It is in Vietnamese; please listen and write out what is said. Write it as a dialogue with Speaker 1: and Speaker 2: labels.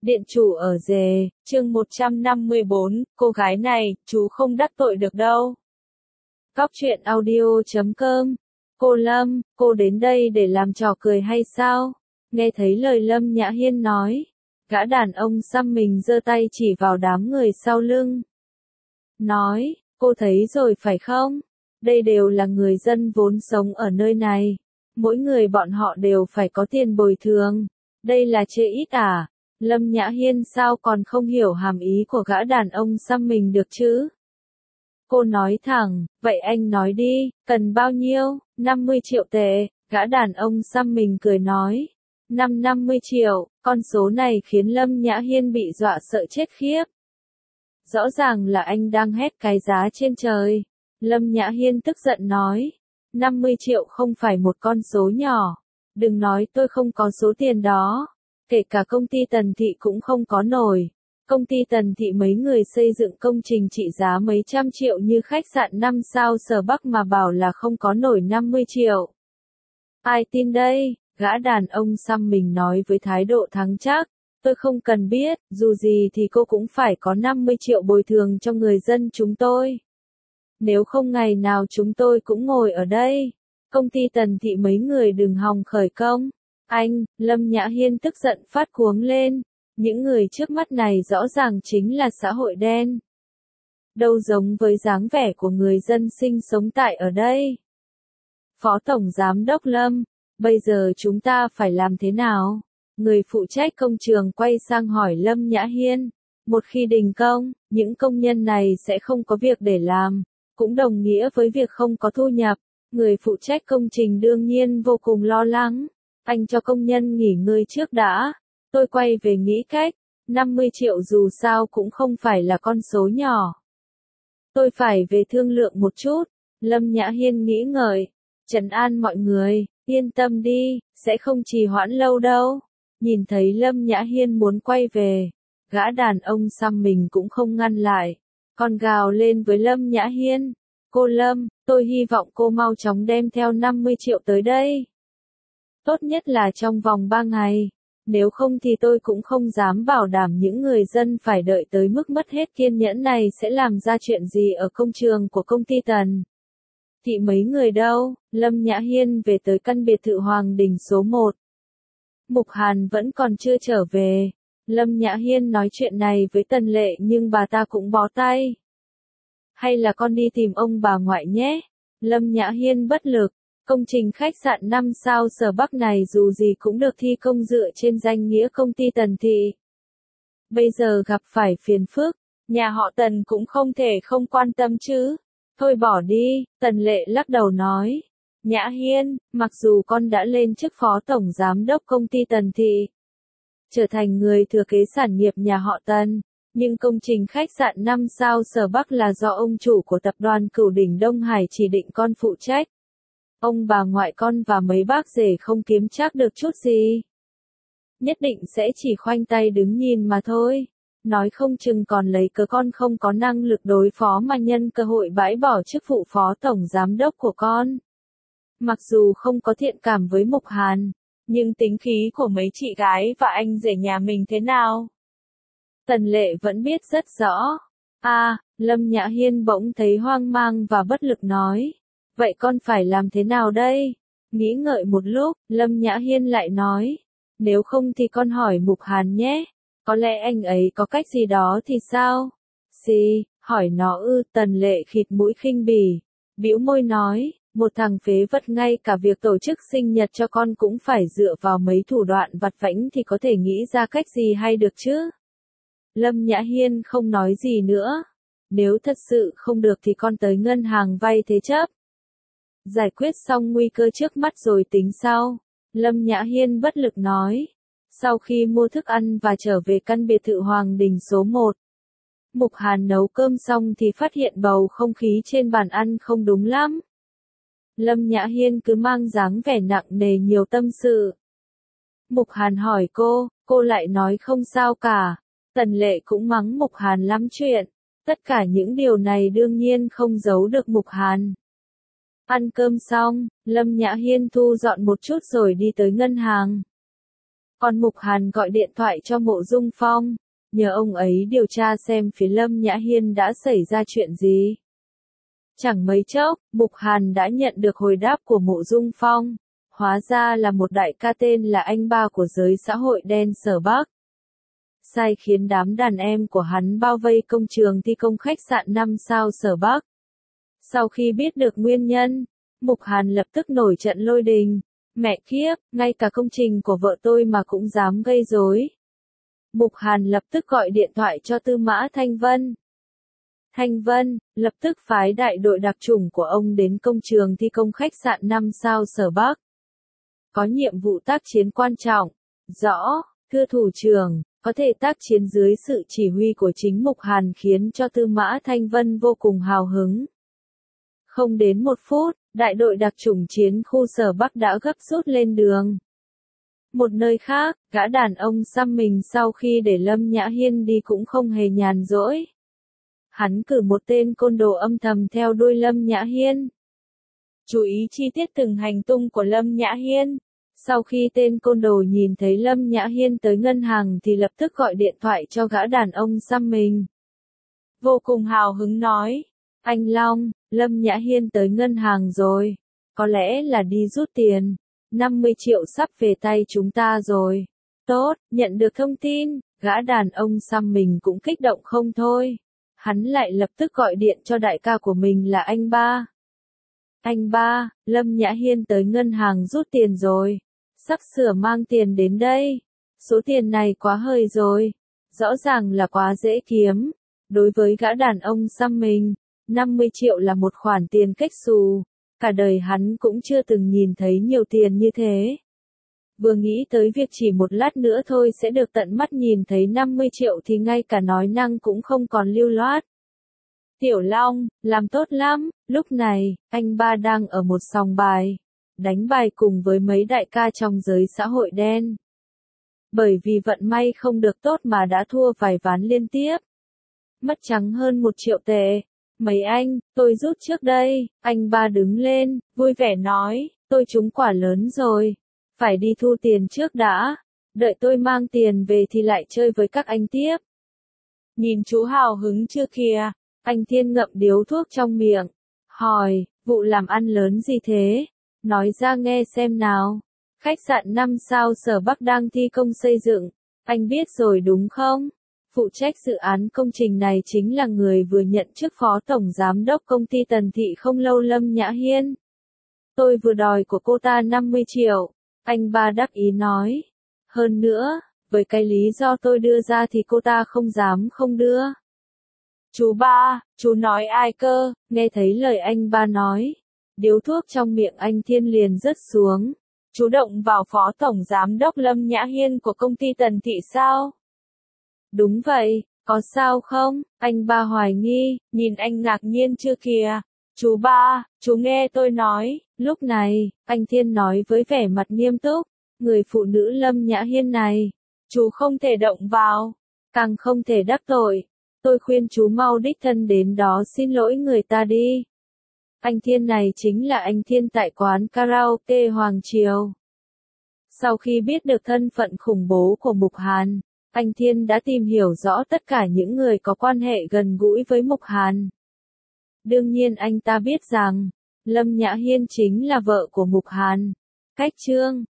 Speaker 1: Điện chủ ở Dề, chương 154, cô gái này, chú không đắc tội được đâu. Góc truyện audio.com. Cô Lâm, cô đến đây để làm trò cười hay sao? Nghe thấy lời Lâm Nhã Hiên nói, gã đàn ông xăm mình giơ tay chỉ vào đám người sau lưng. Nói, cô thấy rồi phải không? Đây đều là người dân vốn sống ở nơi này. Mỗi người bọn họ đều phải có tiền bồi thường. Đây là chê ít à? Lâm Nhã Hiên sao còn không hiểu hàm ý của gã đàn ông xăm mình được chứ? Cô nói thẳng, vậy anh nói đi, cần bao nhiêu? 50 triệu tệ, gã đàn ông xăm mình cười nói. 50 triệu, con số này khiến Lâm Nhã Hiên bị dọa sợ chết khiếp. Rõ ràng là anh đang hét cái giá trên trời. Lâm Nhã Hiên tức giận nói. 50 triệu không phải một con số nhỏ. Đừng nói tôi không có số tiền đó. Kể cả công ty Tần Thị cũng không có nổi. Công ty Tần Thị mấy người xây dựng công trình trị giá mấy trăm triệu như khách sạn 5 sao Sở Bắc mà bảo là không có nổi 50 triệu. Ai tin đây? Gã đàn ông xăm mình nói với thái độ thắng chắc. Tôi không cần biết, dù gì thì cô cũng phải có 50 triệu bồi thường cho người dân chúng tôi. Nếu không ngày nào chúng tôi cũng ngồi ở đây. Công ty Tần Thị mấy người đừng hòng khởi công. Anh, Lâm Nhã Hiên tức giận phát cuống lên. Những người trước mắt này rõ ràng chính là xã hội đen. Đâu giống với dáng vẻ của người dân sinh sống tại ở đây. Phó Tổng Giám đốc Lâm, bây giờ chúng ta phải làm thế nào? Người phụ trách công trường quay sang hỏi Lâm Nhã Hiên. Một khi đình công, những công nhân này sẽ không có việc để làm, cũng đồng nghĩa với việc không có thu nhập. Người phụ trách công trình đương nhiên vô cùng lo lắng. Anh cho công nhân nghỉ ngơi trước đã. Tôi quay về nghĩ cách. 50 triệu dù sao cũng không phải là con số nhỏ. Tôi phải về thương lượng một chút. Lâm Nhã Hiên nghĩ ngợi. Trấn an mọi người, yên tâm đi, sẽ không trì hoãn lâu đâu. Nhìn thấy Lâm Nhã Hiên muốn quay về. Gã đàn ông xăm mình cũng không ngăn lại. Còn gào lên với Lâm Nhã Hiên. Cô Lâm, tôi hy vọng cô mau chóng đem theo 50 triệu tới đây. Tốt nhất là trong vòng 3 ngày. Nếu không thì tôi cũng không dám bảo đảm những người dân phải đợi tới mức mất hết kiên nhẫn này sẽ làm ra chuyện gì ở công trường của công ty Tần Thị mấy người đâu. Lâm Nhã Hiên về tới căn biệt thự Hoàng Đình số 1. Mục Hàn vẫn còn chưa trở về. Lâm Nhã Hiên nói chuyện này với Tần Lệ nhưng bà ta cũng bó tay. Hay là con đi tìm ông bà ngoại nhé. Lâm Nhã Hiên bất lực. Công trình khách sạn 5 sao Sở Bắc này dù gì cũng được thi công dựa trên danh nghĩa công ty Tần Thị. Bây giờ gặp phải phiền phức, nhà họ Tần cũng không thể không quan tâm chứ. Thôi bỏ đi, Tần Lệ lắc đầu nói. Nhã Hiên, mặc dù con đã lên chức phó tổng giám đốc công ty Tần Thị, trở thành người thừa kế sản nghiệp nhà họ Tần, nhưng công trình khách sạn 5 sao Sở Bắc là do ông chủ của tập đoàn Cửu Đỉnh Đông Hải chỉ định con phụ trách. Ông bà ngoại con và mấy bác rể không kiếm chắc được chút gì. Nhất định sẽ chỉ khoanh tay đứng nhìn mà thôi. Nói không chừng còn lấy cớ con không có năng lực đối phó mà nhân cơ hội bãi bỏ chức vụ phó tổng giám đốc của con. Mặc dù không có thiện cảm với Mục Hàn, nhưng tính khí của mấy chị gái và anh rể nhà mình thế nào? Tần Lệ vẫn biết rất rõ. Lâm Nhã Hiên bỗng thấy hoang mang và bất lực nói. Vậy con phải làm thế nào đây? Nghĩ ngợi một lúc, Lâm Nhã Hiên lại nói. Nếu không thì con hỏi Mục Hàn nhé. Có lẽ anh ấy có cách gì đó thì sao? Gì? Hỏi nó ư? Tần Lệ khịt mũi khinh bỉ. Bĩu môi nói. Một thằng phế vật ngay cả việc tổ chức sinh nhật cho con cũng phải dựa vào mấy thủ đoạn vặt vãnh thì có thể nghĩ ra cách gì hay được chứ? Lâm Nhã Hiên không nói gì nữa. Nếu thật sự không được thì con tới ngân hàng vay thế chấp. Giải quyết xong nguy cơ trước mắt rồi tính sau. Lâm Nhã Hiên bất lực nói. Sau khi mua thức ăn và trở về căn biệt thự Hoàng Đình số 1. Mục Hàn nấu cơm xong thì phát hiện bầu không khí trên bàn ăn không đúng lắm. Lâm Nhã Hiên cứ mang dáng vẻ nặng nề nhiều tâm sự. Mục Hàn hỏi cô lại nói không sao cả. Tần Lệ cũng mắng Mục Hàn lắm chuyện. Tất cả những điều này đương nhiên không giấu được Mục Hàn. Ăn cơm xong, Lâm Nhã Hiên thu dọn một chút rồi đi tới ngân hàng. Còn Mục Hàn gọi điện thoại cho Mộ Dung Phong, nhờ ông ấy điều tra xem phía Lâm Nhã Hiên đã xảy ra chuyện gì. Chẳng mấy chốc, Mục Hàn đã nhận được hồi đáp của Mộ Dung Phong. Hóa ra là một đại ca tên là anh ba của giới xã hội đen Sở Bắc. Sai khiến đám đàn em của hắn bao vây công trường thi công khách sạn 5 sao Sở Bắc. Sau khi biết được nguyên nhân, Mục Hàn lập tức nổi trận lôi đình. Mẹ kiếp, ngay cả công trình của vợ tôi mà cũng dám gây rối. Mục Hàn lập tức gọi điện thoại cho Tư Mã Thanh Vân. Thanh Vân, lập tức phái đại đội đặc chủng của ông đến công trường thi công khách sạn 5 sao Sở Bắc. Có nhiệm vụ tác chiến quan trọng. Rõ, thưa thủ trưởng, có thể tác chiến dưới sự chỉ huy của chính Mục Hàn khiến cho Tư Mã Thanh Vân vô cùng hào hứng. Không đến 1 phút, đại đội đặc chủng chiến khu Sở Bắc đã gấp rút lên đường. Một nơi khác, gã đàn ông xăm mình sau khi để Lâm Nhã Hiên đi cũng không hề nhàn rỗi. Hắn cử một tên côn đồ âm thầm theo đuôi Lâm Nhã Hiên. Chú ý chi tiết từng hành tung của Lâm Nhã Hiên. Sau khi tên côn đồ nhìn thấy Lâm Nhã Hiên tới ngân hàng thì lập tức gọi điện thoại cho gã đàn ông xăm mình. Vô cùng hào hứng nói, anh Long, Lâm Nhã Hiên tới ngân hàng rồi. Có lẽ là đi rút tiền. 50 triệu sắp về tay chúng ta rồi. Tốt, nhận được thông tin, gã đàn ông xăm mình cũng kích động không thôi. Hắn lại lập tức gọi điện cho đại ca của mình là anh ba. Anh ba, Lâm Nhã Hiên tới ngân hàng rút tiền rồi. Sắp sửa mang tiền đến đây. Số tiền này quá hời rồi. Rõ ràng là quá dễ kiếm. Đối với gã đàn ông xăm mình, 50 triệu là một khoản tiền cách xù. Cả đời hắn cũng chưa từng nhìn thấy nhiều tiền như thế. Vừa nghĩ tới việc chỉ một lát nữa thôi sẽ được tận mắt nhìn thấy 50 triệu thì ngay cả nói năng cũng không còn lưu loát. Tiểu Long, làm tốt lắm, lúc này, anh ba đang ở một sòng bài. Đánh bài cùng với mấy đại ca trong giới xã hội đen. Bởi vì vận may không được tốt mà đã thua vài ván liên tiếp. Mất trắng hơn 1 triệu tệ. Mấy anh, tôi rút trước đây, anh ba đứng lên, vui vẻ nói, tôi trúng quả lớn rồi. Phải đi thu tiền trước đã. Đợi tôi mang tiền về thì lại chơi với các anh tiếp. Nhìn chú hào hứng chưa kìa, anh Thiên ngậm điếu thuốc trong miệng. Hỏi, vụ làm ăn lớn gì thế? Nói ra nghe xem nào. Khách sạn 5 sao Sở Bắc đang thi công xây dựng. Anh biết rồi đúng không? Phụ trách dự án công trình này chính là người vừa nhận chức phó tổng giám đốc công ty Tần Thị không lâu Lâm Nhã Hiên. Tôi vừa đòi của cô ta 50 triệu. Anh ba đắc ý nói. Hơn nữa, với cái lý do tôi đưa ra thì cô ta không dám không đưa. Chú ba, chú nói ai cơ? Nghe thấy lời anh ba nói. Điếu thuốc trong miệng anh Thiên liền rớt xuống. Chú động vào phó tổng giám đốc Lâm Nhã Hiên của công ty Tần Thị sao? Đúng vậy, có sao không? Anh ba hoài nghi, nhìn anh ngạc nhiên chưa kìa. Chú ba, chú nghe tôi nói. Lúc này, anh Thiên nói với vẻ mặt nghiêm túc. Người phụ nữ Lâm Nhã Hiên này, chú không thể động vào, càng không thể đắc tội. Tôi khuyên chú mau đích thân đến đó xin lỗi người ta đi. Anh Thiên này chính là anh Thiên tại quán karaoke Hoàng Triều. Sau khi biết được thân phận khủng bố của Mục Hàn, anh Thiên đã tìm hiểu rõ tất cả những người có quan hệ gần gũi với Mục Hàn. Đương nhiên anh ta biết rằng, Lâm Nhã Hiên chính là vợ của Mục Hàn. Cách chương